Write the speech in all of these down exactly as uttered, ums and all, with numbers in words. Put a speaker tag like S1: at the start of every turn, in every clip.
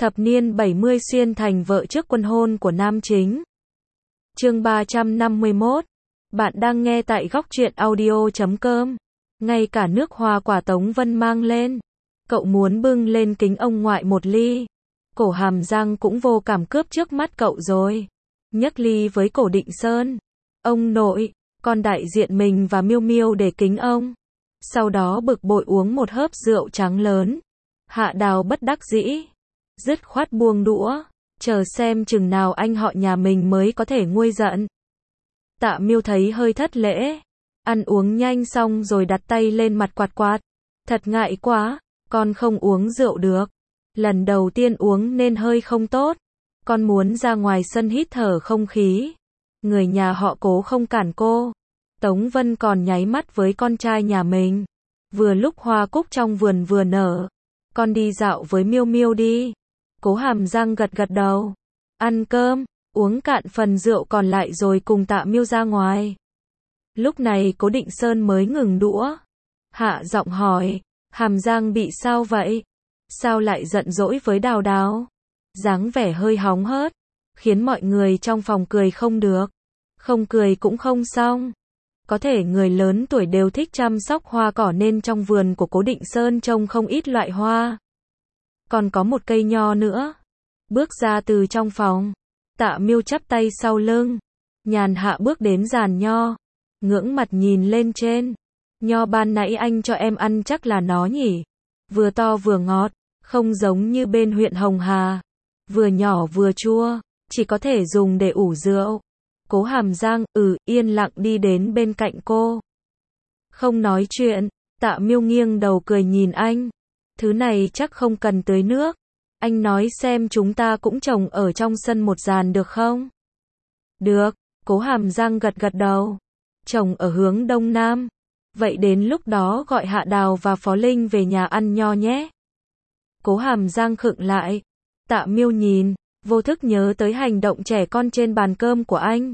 S1: Thập niên bảy mươi xuyên thành vợ trước quân hôn của nam chính. Chương ba trăm năm mươi mốt. Bạn đang nghe tại góc truyện audio chấm com. Ngay cả nước hoa quả Tống Vân mang lên. Cậu muốn bưng lên kính ông ngoại một ly. Cổ Hàm Giang cũng vô cảm cướp trước mắt cậu rồi. Nhấc ly với Cổ Định Sơn. Ông nội, con đại diện mình và Miêu Miêu để kính ông. Sau đó bực bội uống một hớp rượu trắng lớn. Hạ Đào bất đắc dĩ. Dứt khoát buông đũa, chờ xem chừng nào anh họ nhà mình mới có thể nguôi giận. Tạ Miêu thấy hơi thất lễ, ăn uống nhanh xong rồi đặt tay lên mặt quạt quạt. Thật ngại quá, con không uống rượu được. Lần đầu tiên uống nên hơi không tốt. Con muốn ra ngoài sân hít thở không khí. Người nhà họ Cố không cản cô. Tống Vân còn nháy mắt với con trai nhà mình. Vừa lúc hoa cúc trong vườn vừa nở. Con đi dạo với Miêu Miêu đi. Cố Hàm Giang gật gật đầu. Ăn cơm, uống cạn phần rượu còn lại rồi cùng Tạ Miêu ra ngoài. Lúc này Cố Định Sơn mới ngừng đũa. Hạ giọng hỏi, Hàm Giang bị sao vậy? Sao lại giận dỗi với Đào Đào? Dáng vẻ hơi hóng hớt, khiến mọi người trong phòng cười không được. Không cười cũng không xong. Có thể người lớn tuổi đều thích chăm sóc hoa cỏ nên trong vườn của Cố Định Sơn trông không ít loại hoa. Còn có một cây nho nữa. Bước ra từ trong phòng, Tạ Miêu chắp tay sau lưng, nhàn hạ bước đến giàn nho, ngưỡng mặt nhìn lên trên. Nho ban nãy anh cho em ăn chắc là nó nhỉ? Vừa to vừa ngọt, không giống như bên huyện Hồng Hà. Vừa nhỏ vừa chua, chỉ có thể dùng để ủ rượu. Cố Hàm Giang, ừ, yên lặng đi đến bên cạnh cô. Không nói chuyện, Tạ Miêu nghiêng đầu cười nhìn anh. Thứ này chắc không cần tưới nước. Anh nói xem chúng ta cũng trồng ở trong sân một giàn được không? Được, Cố Hàm Giang gật gật đầu. Trồng ở hướng đông nam. Vậy đến lúc đó gọi Hạ Đào và Phó Linh về nhà ăn nho nhé. Cố Hàm Giang khựng lại. Tạ Miêu nhìn, vô thức nhớ tới hành động trẻ con trên bàn cơm của anh.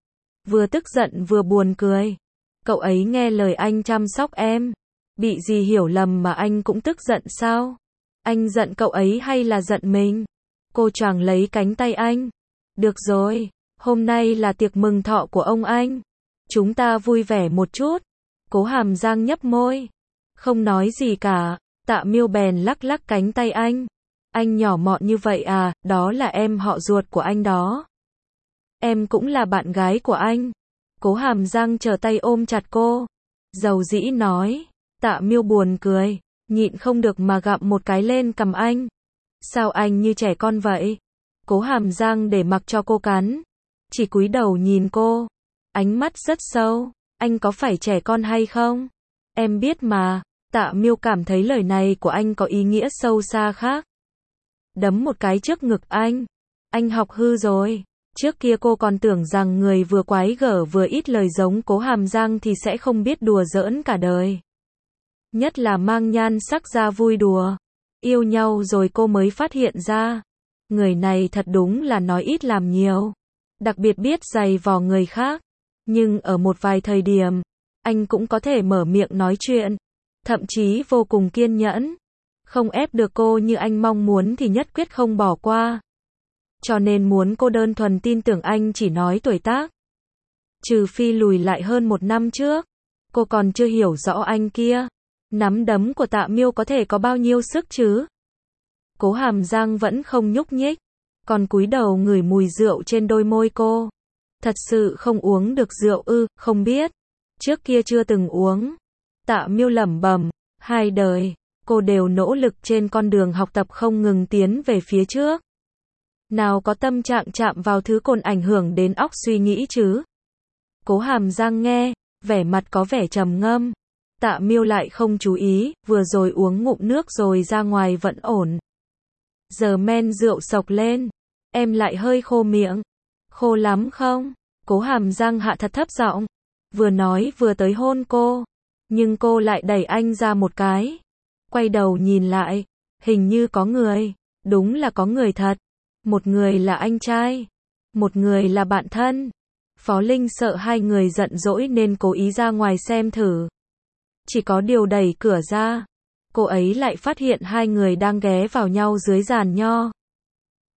S1: Vừa tức giận vừa buồn cười. Cậu ấy nghe lời anh chăm sóc em. Bị gì hiểu lầm mà anh cũng tức giận sao? Anh giận cậu ấy hay là giận mình? Cô choàng lấy cánh tay anh. Được rồi, hôm nay là tiệc mừng thọ của ông anh. Chúng ta vui vẻ một chút. Cố Hàm Giang nhấp môi. Không nói gì cả, Tạ Miêu bèn lắc lắc cánh tay anh. Anh nhỏ mọn như vậy à, đó là em họ ruột của anh đó. Em cũng là bạn gái của anh. Cố Hàm Giang trở tay ôm chặt cô. Dầu dĩ nói. Tạ Miêu buồn cười, nhịn không được mà gặm một cái lên cằm anh. Sao anh như trẻ con vậy? Cố Hàm Giang để mặc cho cô cắn. Chỉ cúi đầu nhìn cô. Ánh mắt rất sâu. Anh có phải trẻ con hay không? Em biết mà. Tạ Miêu cảm thấy lời này của anh có ý nghĩa sâu xa khác. Đấm một cái trước ngực anh. Anh học hư rồi. Trước kia cô còn tưởng rằng người vừa quái gở vừa ít lời giống Cố Hàm Giang thì sẽ không biết đùa giỡn cả đời. Nhất là mang nhan sắc ra vui đùa. Yêu nhau rồi cô mới phát hiện ra. Người này thật đúng là nói ít làm nhiều. Đặc biệt biết giày vò người khác. Nhưng ở một vài thời điểm, anh cũng có thể mở miệng nói chuyện. Thậm chí vô cùng kiên nhẫn. Không ép được cô như anh mong muốn thì nhất quyết không bỏ qua. Cho nên muốn cô đơn thuần tin tưởng anh chỉ nói tuổi tác. Trừ phi lùi lại hơn một năm trước. Cô còn chưa hiểu rõ anh kia. Nắm đấm của Tạ Miêu có thể có bao nhiêu sức chứ? Cố Hàm Giang vẫn không nhúc nhích. Còn cúi đầu ngửi mùi rượu trên đôi môi cô. Thật sự không uống được rượu ư, không biết. Trước kia chưa từng uống. Tạ Miêu lẩm bẩm. Hai đời, cô đều nỗ lực trên con đường học tập không ngừng tiến về phía trước. Nào có tâm trạng chạm vào thứ cồn ảnh hưởng đến óc suy nghĩ chứ? Cố Hàm Giang nghe, vẻ mặt có vẻ trầm ngâm. Tạ Miêu lại không chú ý, vừa rồi uống ngụm nước rồi ra ngoài vẫn ổn. Giờ men rượu sộc lên, em lại hơi khô miệng. Khô lắm không? Cố Hàm Giang hạ thật thấp giọng, vừa nói vừa tới hôn cô. Nhưng cô lại đẩy anh ra một cái. Quay đầu nhìn lại, hình như có người, đúng là có người thật. Một người là anh trai, một người là bạn thân. Phó Linh sợ hai người giận dỗi nên cố ý ra ngoài xem thử. Chỉ có điều đẩy cửa ra, cô ấy lại phát hiện hai người đang ghé vào nhau dưới giàn nho.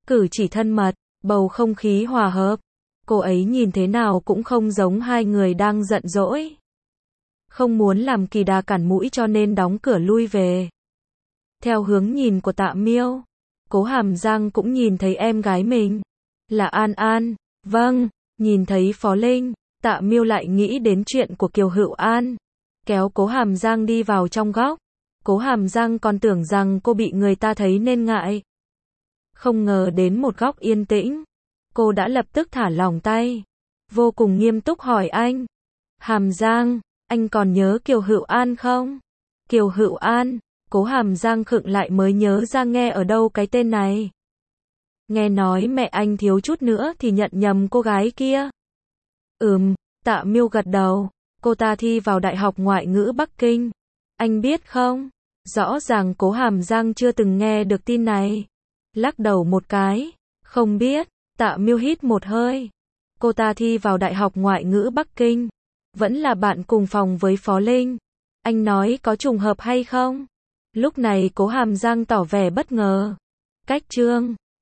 S1: cử chỉ thân mật, bầu không khí hòa hợp. Cô ấy nhìn thế nào cũng không giống hai người đang giận dỗi. Không muốn làm kỳ đà cản mũi cho nên đóng cửa lui về. Theo hướng nhìn của Tạ Miêu, Cố Hàm Giang cũng nhìn thấy em gái mình. Là An An, vâng, nhìn thấy Phó Linh, Tạ Miêu lại nghĩ đến chuyện của Kiều Hữu An. Kéo Cố Hàm Giang đi vào trong góc. Cố Hàm Giang còn tưởng rằng cô bị người ta thấy nên ngại. Không ngờ đến một góc yên tĩnh, cô đã lập tức thả lỏng tay. Vô cùng nghiêm túc hỏi anh. Hàm Giang, anh còn nhớ Kiều Hữu An không? Kiều Hữu An, Cố Hàm Giang khựng lại mới nhớ ra nghe ở đâu cái tên này. Nghe nói mẹ anh thiếu chút nữa thì nhận nhầm cô gái kia. Ừm, Tạ Miêu gật đầu. Cô ta thi vào Đại học Ngoại ngữ Bắc Kinh. Anh biết không? Rõ ràng Cố Hàm Giang chưa từng nghe được tin này. Lắc đầu một cái. Không biết. Tạ Miêu hít một hơi. Cô ta thi vào Đại học Ngoại ngữ Bắc Kinh. Vẫn là bạn cùng phòng với Phó Linh. Anh nói có trùng hợp hay không? Lúc này Cố Hàm Giang tỏ vẻ bất ngờ. Cách chương